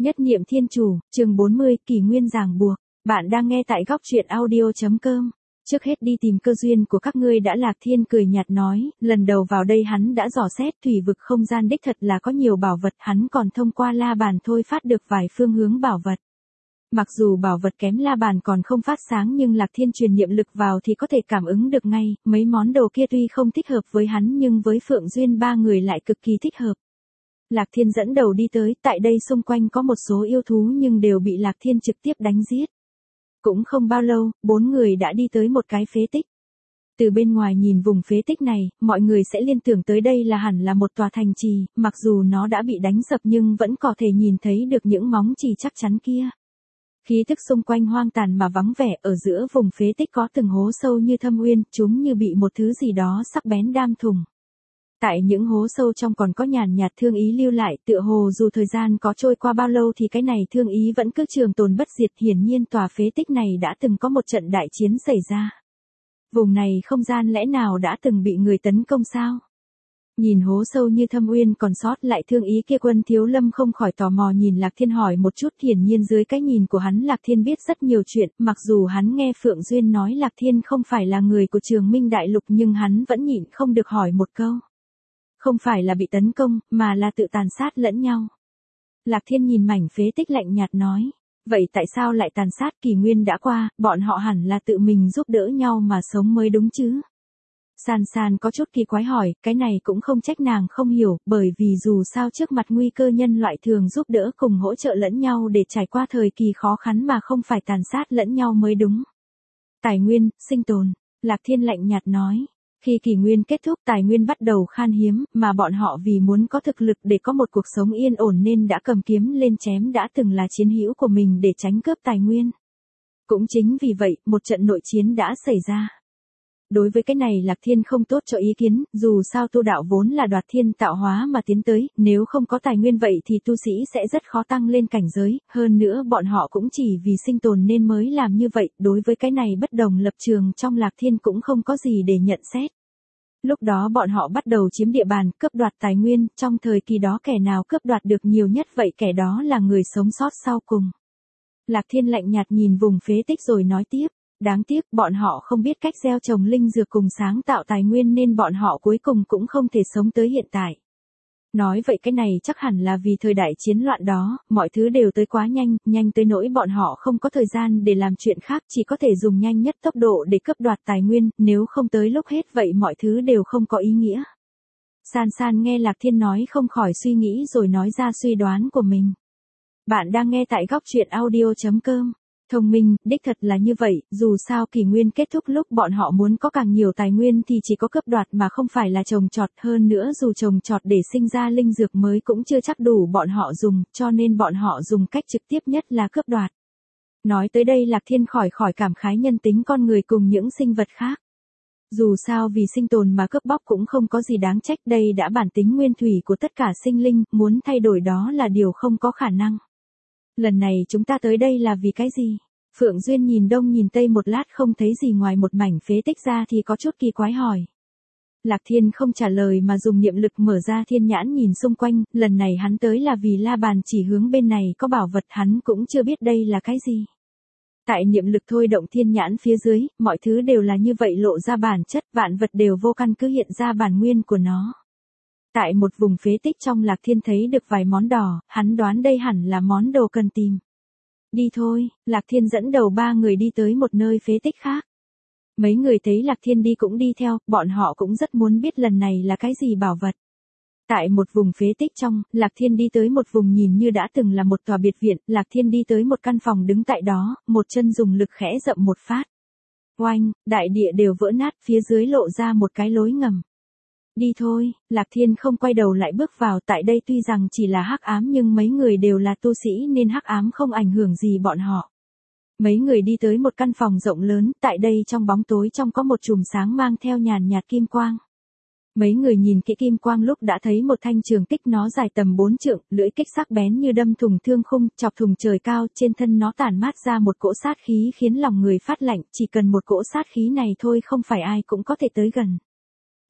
Nhất niệm thiên chủ, chương 40, kỷ nguyên ràng buộc. Bạn đang nghe tại góc truyện audio.com. Trước hết đi tìm cơ duyên của các ngươi đã. Lạc Thiên cười nhạt nói, lần đầu vào đây hắn đã dò xét thủy vực không gian đích thật là có nhiều bảo vật, hắn còn thông qua la bàn thôi phát được vài phương hướng bảo vật. Mặc dù bảo vật kém la bàn còn không phát sáng nhưng Lạc Thiên truyền niệm lực vào thì có thể cảm ứng được ngay, mấy món đồ kia tuy không thích hợp với hắn nhưng với Phượng Duyên ba người lại cực kỳ thích hợp. Lạc Thiên dẫn đầu đi tới, tại đây xung quanh có một số yêu thú nhưng đều bị Lạc Thiên trực tiếp đánh giết. Cũng không bao lâu, 4 người đã đi tới một cái phế tích. Từ bên ngoài nhìn vùng phế tích này, mọi người sẽ liên tưởng tới đây là hẳn là một tòa thành trì, mặc dù nó đã bị đánh sập nhưng vẫn có thể nhìn thấy được những móng trì chắc chắn kia. Khí thức xung quanh hoang tàn mà vắng vẻ, ở giữa vùng phế tích có từng hố sâu như thâm uyên, chúng như bị một thứ gì đó sắc bén đam thủng. Tại những hố sâu trong còn có nhàn nhạt thương ý lưu lại, tựa hồ dù thời gian có trôi qua bao lâu thì cái này thương ý vẫn cứ trường tồn bất diệt. Hiển nhiên tòa phế tích này đã từng có một trận đại chiến xảy ra. Vùng này không gian lẽ nào đã từng bị người tấn công sao? Nhìn hố sâu như thâm uyên còn sót lại thương ý kia, Quân Thiếu Lâm không khỏi tò mò nhìn Lạc Thiên hỏi một chút. Hiển nhiên dưới cái nhìn của hắn Lạc Thiên biết rất nhiều chuyện, mặc dù hắn nghe Phượng Duyên nói Lạc Thiên không phải là người của Trường Minh Đại Lục nhưng hắn vẫn nhịn không được hỏi một câu. Không phải là bị tấn công, mà là tự tàn sát lẫn nhau. Lạc Thiên nhìn mảnh phế tích lạnh nhạt nói, vậy tại sao lại tàn sát? Kỷ nguyên đã qua, bọn họ hẳn là tự mình giúp đỡ nhau mà sống mới đúng chứ. San San có chút kỳ quái hỏi, cái này cũng không trách nàng không hiểu, bởi vì dù sao trước mặt nguy cơ nhân loại thường giúp đỡ cùng hỗ trợ lẫn nhau để trải qua thời kỳ khó khăn mà không phải tàn sát lẫn nhau mới đúng. Tài nguyên, sinh tồn, Lạc Thiên lạnh nhạt nói. Khi kỷ nguyên kết thúc tài nguyên bắt đầu khan hiếm, mà bọn họ vì muốn có thực lực để có một cuộc sống yên ổn nên đã cầm kiếm lên chém đã từng là chiến hữu của mình để tránh cướp tài nguyên. Cũng chính vì vậy, một trận nội chiến đã xảy ra. Đối với cái này Lạc Thiên không tốt cho ý kiến, dù sao tu đạo vốn là đoạt thiên tạo hóa mà tiến tới, nếu không có tài nguyên vậy thì tu sĩ sẽ rất khó tăng lên cảnh giới, hơn nữa bọn họ cũng chỉ vì sinh tồn nên mới làm như vậy. Đối với cái này bất đồng lập trường trong Lạc Thiên cũng không có gì để nhận xét. Lúc đó bọn họ bắt đầu chiếm địa bàn, cướp đoạt tài nguyên, trong thời kỳ đó kẻ nào cướp đoạt được nhiều nhất vậy kẻ đó là người sống sót sau cùng. Lạc Thiên lạnh nhạt nhìn vùng phế tích rồi nói tiếp. Đáng tiếc bọn họ không biết cách gieo trồng linh dược cùng sáng tạo tài nguyên nên bọn họ cuối cùng cũng không thể sống tới hiện tại. Nói vậy cái này chắc hẳn là vì thời đại chiến loạn đó, mọi thứ đều tới quá nhanh, nhanh tới nỗi bọn họ không có thời gian để làm chuyện khác, chỉ có thể dùng nhanh nhất tốc độ để cướp đoạt tài nguyên, nếu không tới lúc hết vậy mọi thứ đều không có ý nghĩa. San San nghe Lạc Thiên nói không khỏi suy nghĩ rồi nói ra suy đoán của mình. Bạn đang nghe tại góc truyện audio.com. Thông minh, đích thật là như vậy, dù sao kỷ nguyên kết thúc lúc bọn họ muốn có càng nhiều tài nguyên thì chỉ có cướp đoạt mà không phải là trồng trọt, hơn nữa dù trồng trọt để sinh ra linh dược mới cũng chưa chắc đủ bọn họ dùng, cho nên bọn họ dùng cách trực tiếp nhất là cướp đoạt. Nói tới đây Lạc Thiên khỏi cảm khái nhân tính con người cùng những sinh vật khác. Dù sao vì sinh tồn mà cướp bóc cũng không có gì đáng trách, đây đã bản tính nguyên thủy của tất cả sinh linh, muốn thay đổi đó là điều không có khả năng. Lần này chúng ta tới đây là vì cái gì? Phượng Duyên nhìn đông nhìn tây một lát không thấy gì ngoài một mảnh phế tích ra thì có chút kỳ quái hỏi. Lạc Thiên không trả lời mà dùng niệm lực mở ra thiên nhãn nhìn xung quanh, lần này hắn tới là vì la bàn chỉ hướng bên này có bảo vật, hắn cũng chưa biết đây là cái gì. Tại niệm lực thôi động thiên nhãn phía dưới, mọi thứ đều là như vậy lộ ra bản chất, vạn vật đều vô căn cứ hiện ra bản nguyên của nó. Tại một vùng phế tích trong Lạc Thiên thấy được vài món đỏ, hắn đoán đây hẳn là món đồ cần tìm. Đi thôi, Lạc Thiên dẫn đầu 3 người đi tới một nơi phế tích khác. Mấy người thấy Lạc Thiên đi cũng đi theo, bọn họ cũng rất muốn biết lần này là cái gì bảo vật. Tại một vùng phế tích trong, Lạc Thiên đi tới một vùng nhìn như đã từng là một tòa biệt viện, Lạc Thiên đi tới một căn phòng đứng tại đó, một chân dùng lực khẽ dậm một phát. Oanh, đại địa đều vỡ nát, phía dưới lộ ra một cái lối ngầm. Đi thôi, Lạc Thiên không quay đầu lại bước vào, tại đây tuy rằng chỉ là hắc ám nhưng mấy người đều là tu sĩ nên hắc ám không ảnh hưởng gì bọn họ. Mấy người đi tới một căn phòng rộng lớn, tại đây trong bóng tối trong có một chùm sáng mang theo nhàn nhạt kim quang. Mấy người nhìn kỹ kim quang lúc đã thấy một thanh trường kích, nó dài tầm 4 trượng, lưỡi kích sắc bén như đâm thùng thương khung, chọc thùng trời cao, trên thân nó tản mát ra một cỗ sát khí khiến lòng người phát lạnh, chỉ cần một cỗ sát khí này thôi không phải ai cũng có thể tới gần.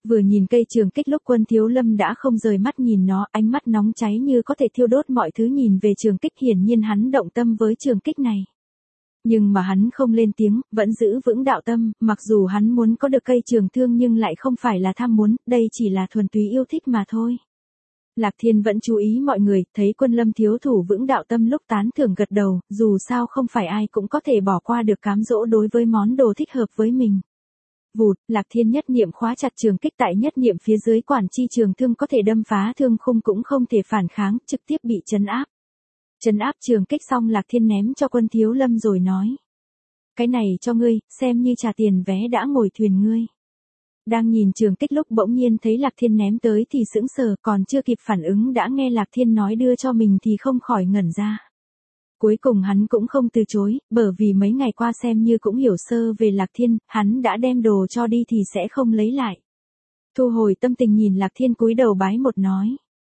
Vừa nhìn cây trường kích lúc Quân Thiếu Lâm đã không rời mắt nhìn nó, ánh mắt nóng cháy như có thể thiêu đốt mọi thứ nhìn về trường kích, hiển nhiên hắn động tâm với trường kích này. Nhưng mà hắn không lên tiếng, vẫn giữ vững đạo tâm, mặc dù hắn muốn có được cây trường thương nhưng lại không phải là tham muốn, đây chỉ là thuần túy yêu thích mà thôi. Lạc Thiên vẫn chú ý mọi người, thấy Quân Lâm thiếu thủ vững đạo tâm lúc tán thưởng gật đầu, dù sao không phải ai cũng có thể bỏ qua được cám dỗ đối với món đồ thích hợp với mình. Vụt, Lạc Thiên nhất niệm khóa chặt trường kích, tại nhất niệm phía dưới quản chi trường thương có thể đâm phá thương khung cũng không thể phản kháng, trực tiếp bị trấn áp. Trấn áp trường kích xong Lạc Thiên ném cho Quân Thiếu Lâm rồi nói. Cái này cho ngươi, xem như trả tiền vé đã ngồi thuyền ngươi. Đang nhìn trường kích lúc bỗng nhiên thấy Lạc Thiên ném tới thì sững sờ, còn chưa kịp phản ứng đã nghe Lạc Thiên nói đưa cho mình thì không khỏi ngẩn ra. Cuối cùng hắn cũng không từ chối, bởi vì mấy ngày qua xem như cũng hiểu sơ về Lạc Thiên, hắn đã đem đồ cho đi thì sẽ không lấy lại. Thu hồi tâm tình nhìn Lạc Thiên cúi đầu bái một nói.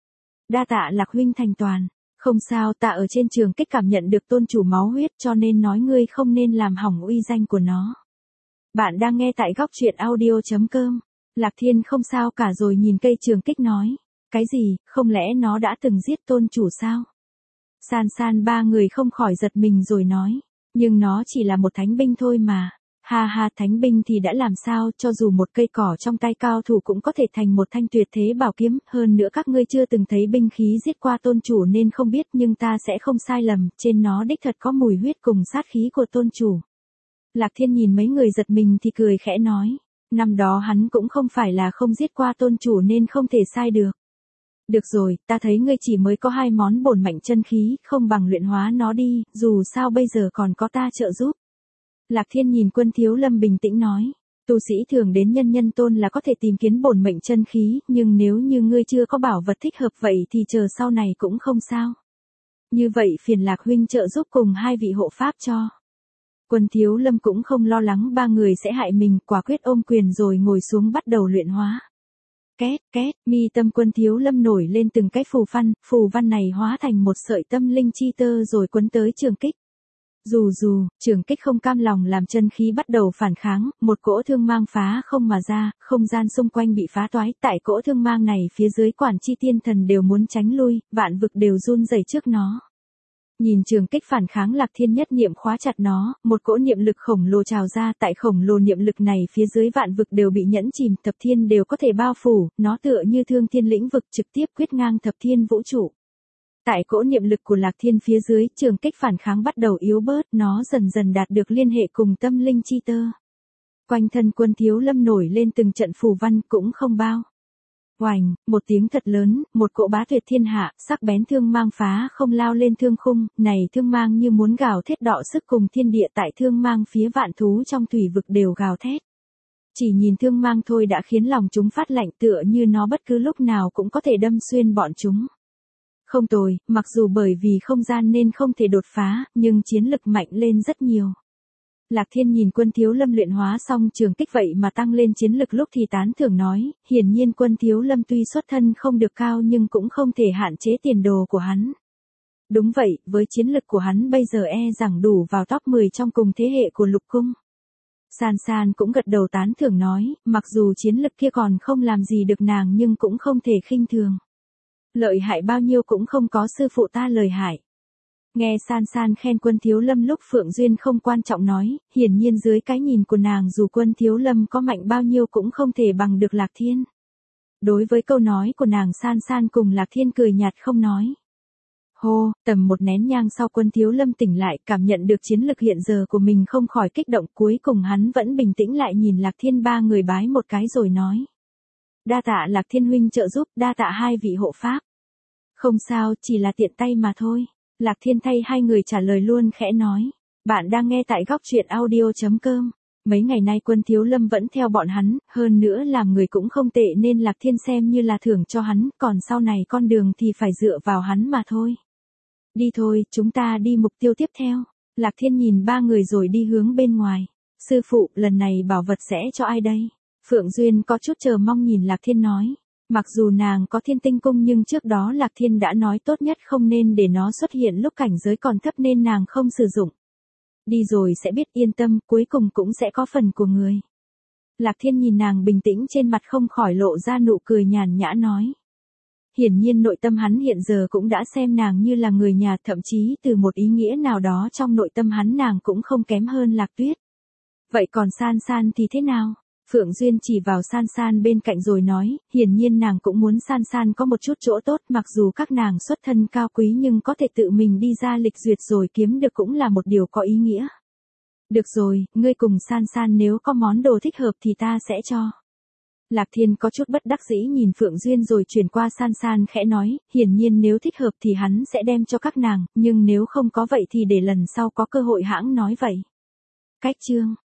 Đa tạ Lạc huynh thành toàn. Không sao, ta ở trên trường kích cảm nhận được tôn chủ máu huyết cho nên nói ngươi không nên làm hỏng uy danh của nó. Bạn đang nghe tại góc truyện audio.com. Lạc Thiên không sao cả rồi nhìn cây trường kích nói. Cái gì, không lẽ nó đã từng giết tôn chủ sao? San San ba người không khỏi giật mình rồi nói. Nhưng nó chỉ là một thánh binh thôi mà. Ha ha, thánh binh thì đã làm sao, cho dù một cây cỏ trong tay cao thủ cũng có thể thành một thanh tuyệt thế bảo kiếm, hơn nữa các ngươi chưa từng thấy binh khí giết qua tôn chủ nên không biết, nhưng ta sẽ không sai lầm, trên nó đích thật có mùi huyết cùng sát khí của tôn chủ. Lạc Thiên nhìn mấy người giật mình thì cười khẽ nói, năm đó hắn cũng không phải là không giết qua tôn chủ nên không thể sai được. Được rồi, ta thấy ngươi chỉ mới có 2 món bổn mệnh chân khí, không bằng luyện hóa nó đi, dù sao bây giờ còn có ta trợ giúp. Lạc Thiên nhìn Quân Thiếu Lâm bình tĩnh nói, tu sĩ thường đến Nhân Nhân Tôn là có thể tìm kiếm bổn mệnh chân khí, nhưng nếu như ngươi chưa có bảo vật thích hợp vậy thì chờ sau này cũng không sao. Như vậy phiền Lạc huynh trợ giúp cùng 2 vị hộ pháp cho. Quân Thiếu Lâm cũng không lo lắng 3 người sẽ hại mình, quả quyết ôm quyền rồi ngồi xuống bắt đầu luyện hóa. Két, két, mi tâm Quân Thiếu Lâm nổi lên từng cái phù văn này hóa thành một sợi tâm linh chi tơ rồi quấn tới trường kích. Dù, trường kích không cam lòng làm chân khí bắt đầu phản kháng, một cỗ thương mang phá không mà ra, không gian xung quanh bị phá toái, tại cỗ thương mang này phía dưới quản chi tiên thần đều muốn tránh lui, vạn vực đều run rẩy trước nó. Nhìn trường kích phản kháng Lạc Thiên nhất niệm khóa chặt nó, một cỗ niệm lực khổng lồ trào ra, tại khổng lồ niệm lực này phía dưới vạn vực đều bị nhẫn chìm, thập thiên đều có thể bao phủ, nó tựa như thương thiên lĩnh vực trực tiếp quyết ngang thập thiên vũ trụ. Tại cỗ niệm lực của Lạc Thiên phía dưới, trường kích phản kháng bắt đầu yếu bớt, nó dần dần đạt được liên hệ cùng tâm linh chi tơ. Quanh thân Quân Thiếu Lâm nổi lên từng trận phù văn cũng không bao. Oành, một tiếng thật lớn, một cỗ bá tuyệt thiên hạ, sắc bén thương mang phá không lao lên thương khung, này thương mang như muốn gào thét đọ sức cùng thiên địa, tại thương mang phía vạn thú trong thủy vực đều gào thét. Chỉ nhìn thương mang thôi đã khiến lòng chúng phát lạnh, tựa như nó bất cứ lúc nào cũng có thể đâm xuyên bọn chúng. Không tồi, mặc dù bởi vì không gian nên không thể đột phá, nhưng chiến lực mạnh lên rất nhiều. Lạc Thiên nhìn Quân Thiếu Lâm luyện hóa xong trường kích vậy mà tăng lên chiến lực lúc thì tán thưởng nói, hiển nhiên Quân Thiếu Lâm tuy xuất thân không được cao nhưng cũng không thể hạn chế tiền đồ của hắn. Đúng vậy, với chiến lực của hắn bây giờ rằng đủ vào top 10 trong cùng thế hệ của Lục Cung. San San cũng gật đầu tán thưởng nói, mặc dù chiến lực kia còn không làm gì được nàng nhưng cũng không thể khinh thường. Lợi hại bao nhiêu cũng không có sư phụ ta lợi hại. Nghe San San khen Quân Thiếu Lâm lúc Phượng Duyên không quan trọng nói, hiển nhiên dưới cái nhìn của nàng dù Quân Thiếu Lâm có mạnh bao nhiêu cũng không thể bằng được Lạc Thiên. Đối với câu nói của nàng San San cùng Lạc Thiên cười nhạt không nói. Hô, tầm một nén nhang sau Quân Thiếu Lâm tỉnh lại, cảm nhận được chiến lực hiện giờ của mình không khỏi kích động, cuối cùng hắn vẫn bình tĩnh lại nhìn Lạc Thiên ba người bái một cái rồi nói. Đa tạ Lạc Thiên huynh trợ giúp, đa tạ 2 vị hộ pháp. Không sao, chỉ là tiện tay mà thôi. Lạc Thiên thay 2 người trả lời luôn khẽ nói. Bạn đang nghe tại góc truyện audio.com. Mấy ngày nay Quân Thiếu Lâm vẫn theo bọn hắn, hơn nữa làm người cũng không tệ nên Lạc Thiên xem như là thưởng cho hắn, còn sau này con đường thì phải dựa vào hắn mà thôi. Đi thôi, chúng ta đi mục tiêu tiếp theo. Lạc Thiên nhìn 3 người rồi đi hướng bên ngoài. Sư phụ, lần này bảo vật sẽ cho ai đây? Phượng Duyên có chút chờ mong nhìn Lạc Thiên nói. Mặc dù nàng có Thiên Tinh Cung nhưng trước đó Lạc Thiên đã nói tốt nhất không nên để nó xuất hiện lúc cảnh giới còn thấp nên nàng không sử dụng. Đi rồi sẽ biết, yên tâm, cuối cùng cũng sẽ có phần của người. Lạc Thiên nhìn nàng bình tĩnh trên mặt không khỏi lộ ra nụ cười nhàn nhã nói. Hiển nhiên nội tâm hắn hiện giờ cũng đã xem nàng như là người nhà, thậm chí từ một ý nghĩa nào đó trong nội tâm hắn nàng cũng không kém hơn Lạc Tuyết. Vậy còn San San thì thế nào? Phượng Duyên chỉ vào San San bên cạnh rồi nói, hiển nhiên nàng cũng muốn San San có một chút chỗ tốt, mặc dù các nàng xuất thân cao quý nhưng có thể tự mình đi ra lịch duyệt rồi kiếm được cũng là một điều có ý nghĩa. Được rồi, ngươi cùng San San nếu có món đồ thích hợp thì ta sẽ cho. Lạc Thiên có chút bất đắc dĩ nhìn Phượng Duyên rồi chuyển qua San San khẽ nói, hiển nhiên nếu thích hợp thì hắn sẽ đem cho các nàng, nhưng nếu không có vậy thì để lần sau có cơ hội hãng nói vậy. Cách chương